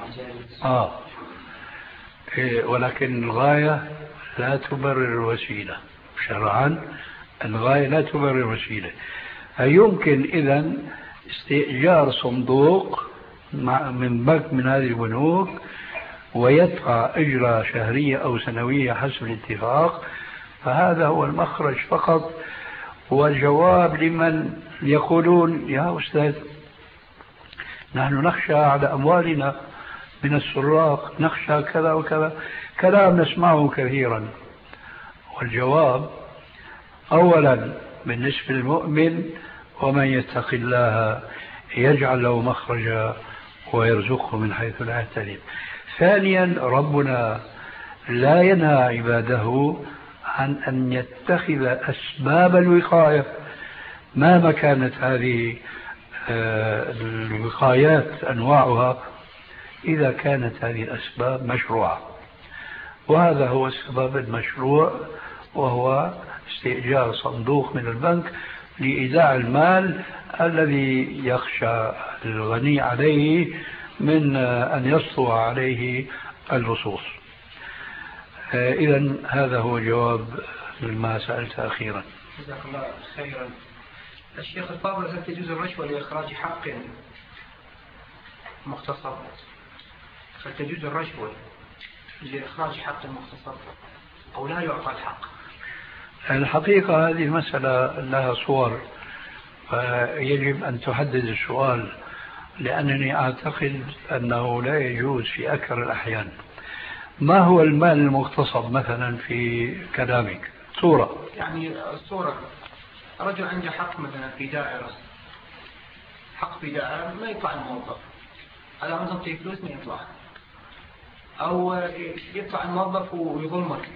ولكن الغاية لا تبرر الوسيلة شرعا. الغاية لا تبرر الوسيلة. يمكن إذن استئجار صندوق من بنك من هذه البنوك ويدفع أجرة شهرية أو سنوية حسب الاتفاق، فهذا هو المخرج فقط. والجواب لمن يقولون يا أستاذ نحن نخشى على أموالنا من السراق، نخشى كذا وكذا، كلام نسمعه كثيرا. والجواب أولا بالنسبة للمؤمن ومن يتق الله يجعل له مخرجا ويرزقه من حيث لا يحتسب. ثانيا ربنا لا ينهى عباده عن أن يتخذ أسباب الوقاية مهما كانت هذه الوقايات أنواعها، إذا كانت هذه الأسباب مشروعة. وهذا هو السبب المشروع، وهو استئجار صندوق من البنك لإيداع المال الذي يخشى الغني عليه من أن يسطو عليه اللصوص. إذن هذا هو جواب لما سألت أخيرا.
جزاك الله خيرا. الشيخ الفاضل، هل تجوز الرشوة لإخراج حق مختصر؟ هل تجوز الرشوة لإخراج حق مختصر أو لا يعطى الحق؟
الحقيقة هذه مسألة لها صور، فيجب أن تحدد السؤال، لأنني أعتقد أنه لا يجوز في أكثر الأحيان. ما هو المال المغتصب مثلا في كلامك؟ صورة
يعني الصورة رجل عنده حق مثلا في دائرة، حق في دائرة ما يطلع الموظف، على ما تعطيه فلوس ما يطلع، أو يطلع الموظف ويظلمك.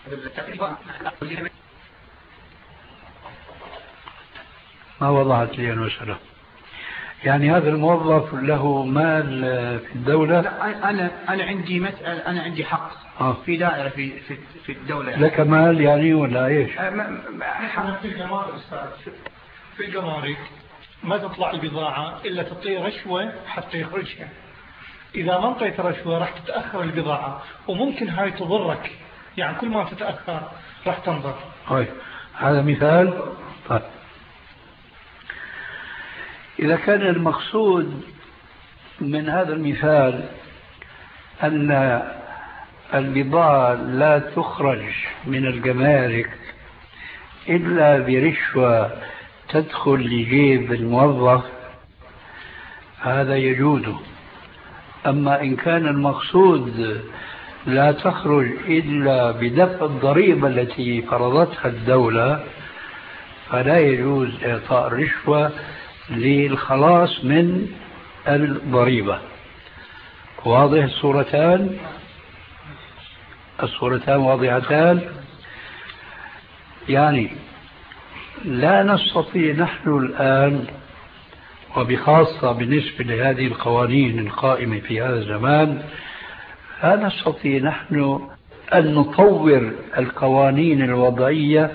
ما وضعت لي المسألة. يعني هذا الموظف له مال في الدولة؟
لا، أنا عندي مسألة، أنا عندي حق في دائرة في الدولة. يعني.
لك مال يعني ولا إيش؟
في الجمارك أستاذ، في الجمارك ما تطلع البضاعة إلا تعطي رشوة حتى يخرجها. إذا ما أعطيت رشوة راح تتأخر البضاعة، وممكن هاي تضرك، يعني كل ما تتأخر راح تنضر.
هذا مثال. طيب. إذا كان المقصود من هذا المثال أن البضاعة لا تخرج من الجمارك إلا برشوة تدخل لجيب الموظف، هذا يجوز. أما إن كان المقصود لا تخرج إلا بدفع الضريبة التي فرضتها الدولة، فلا يجوز إعطاء الرشوة للخلاص من الضريبة. واضح الصورتان؟ الصورتان واضحتان. يعني لا نستطيع نحن الآن، وبخاصة بالنسبة لهذه القوانين القائمة في هذا الزمان، لا نستطيع نحن أن نطور القوانين الوضعية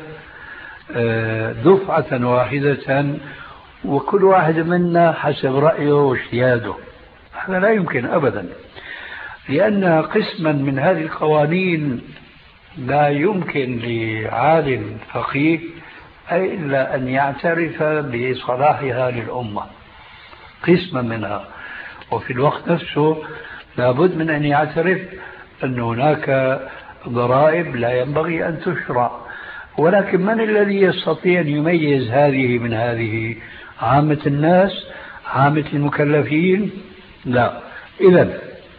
دفعة واحدة وكل واحد منا حسب رأيه واجتهاده. هذا لا يمكن أبدا، لأن قسما من هذه القوانين لا يمكن لعالم فقيه إلا أن يعترف بصلاحها للأمة، قسما منها. وفي الوقت نفسه لابد من أن يعترف أن هناك ضرائب لا ينبغي أن تشرع. ولكن من الذي يستطيع أن يميز هذه من هذه؟ عامة الناس؟ عامة المكلفين؟ لا. إذن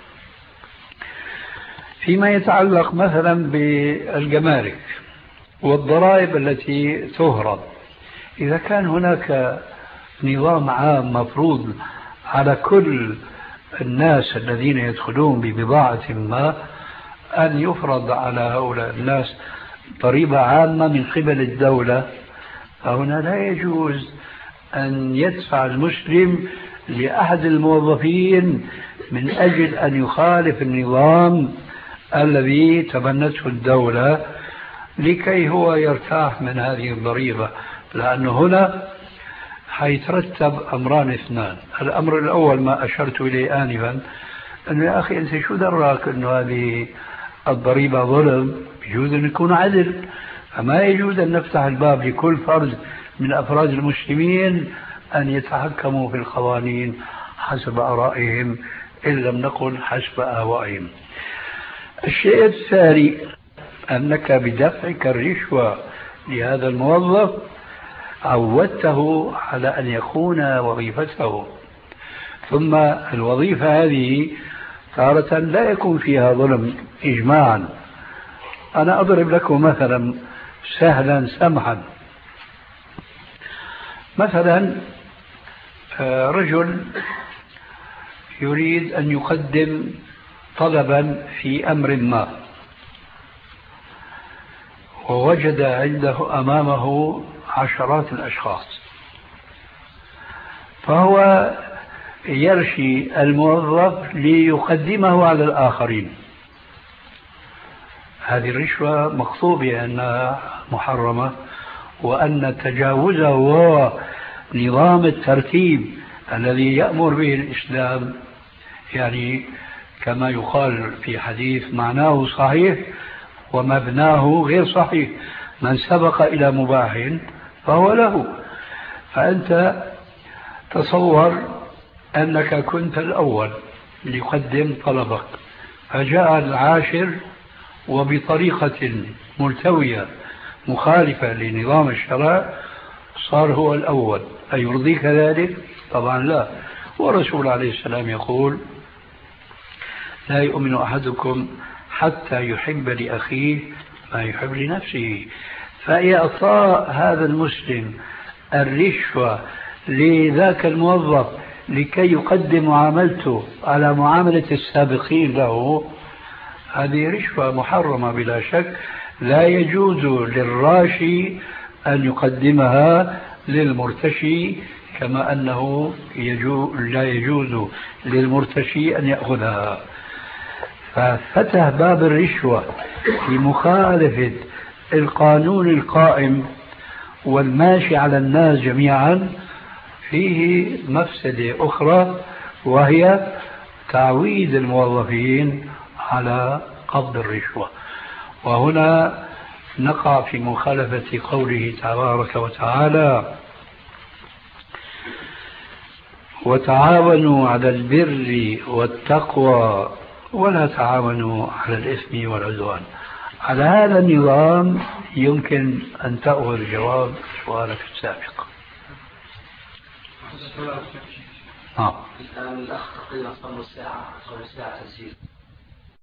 فيما يتعلق مثلا بالجمارك والضرائب التي تهرب، إذا كان هناك نظام عام مفروض على كل الناس الذين يدخلون ببضاعة ما أن يفرض على هؤلاء الناس ضريبة عامة من قبل الدولة، فهنا لا يجوز أن يدفع المسلم لأحد الموظفين من أجل أن يخالف النظام الذي تبنته الدولة لكي هو يرتاح من هذه الضريبة. لأنه هنا حيترتب أمران اثنان. الأمر الأول ما أشرت إليه آنفا، أنه يا أخي أنت شو دراك أنه هذه الضريبة ظلم؟ يجوز أن يكون عدل، فما يجوز أن نفتح الباب لكل فرد من أفراد المسلمين أن يتحكموا في القوانين حسب آرائهم إن لم نقل حسب أهوائهم. الشيء الثاني أنك بدفعك الرشوة لهذا الموظف عودته على أن يكون وظيفته، ثم الوظيفة هذه تارة لا يكون فيها ظلم إجماعا. أنا أضرب لكم مثلا سهلا سمحا. مثلا رجل يريد أن يقدم طلبا في أمر ما، ووجد عنده أمامه عشرات الأشخاص، فهو يرشي الموظف ليقدمه على الآخرين. هذه الرشوة مقصود بأنها محرمة، وأن تجاوزه هو نظام الترتيب الذي يأمر به الإسلام، يعني كما يقال في حديث معناه صحيح ومبناه غير صحيح، من سبق إلى مباح فهو له. فأنت تصور أنك كنت الأول ليقدم طلبك، فجاء العاشر وبطريقة ملتوية مخالفة لنظام الشرع صار هو الأول. أيرضيك ذلك؟ طبعا لا. والرسول عليه السلام يقول: لا يؤمن أحدكم حتى يحب لأخيه ما يحب لنفسه. فإعطاء هذا المسلم الرشوة لذاك الموظف لكي يقدم معاملته على معاملة السابقين له، هذه رشوة محرمة بلا شك. لا يجوز للراشي أن يقدمها للمرتشي، كما أنه لا يجوز للمرتشي أن يأخذها. ففتح باب الرشوة في مخالفة القانون القائم والماشي على الناس جميعا فيه مفسدة أخرى، وهي تعويد الموظفين على قبض الرشوة. وهنا نقع في مخالفة قوله تبارك وتعالى: وتعاونوا على البر والتقوى ولا تعاونوا على الإثم والعدوان. على هذا النظام يمكن أن تأخذ جواب سؤالك السابق.
الآن الأخ تقريبا صار ساعة تسجيل.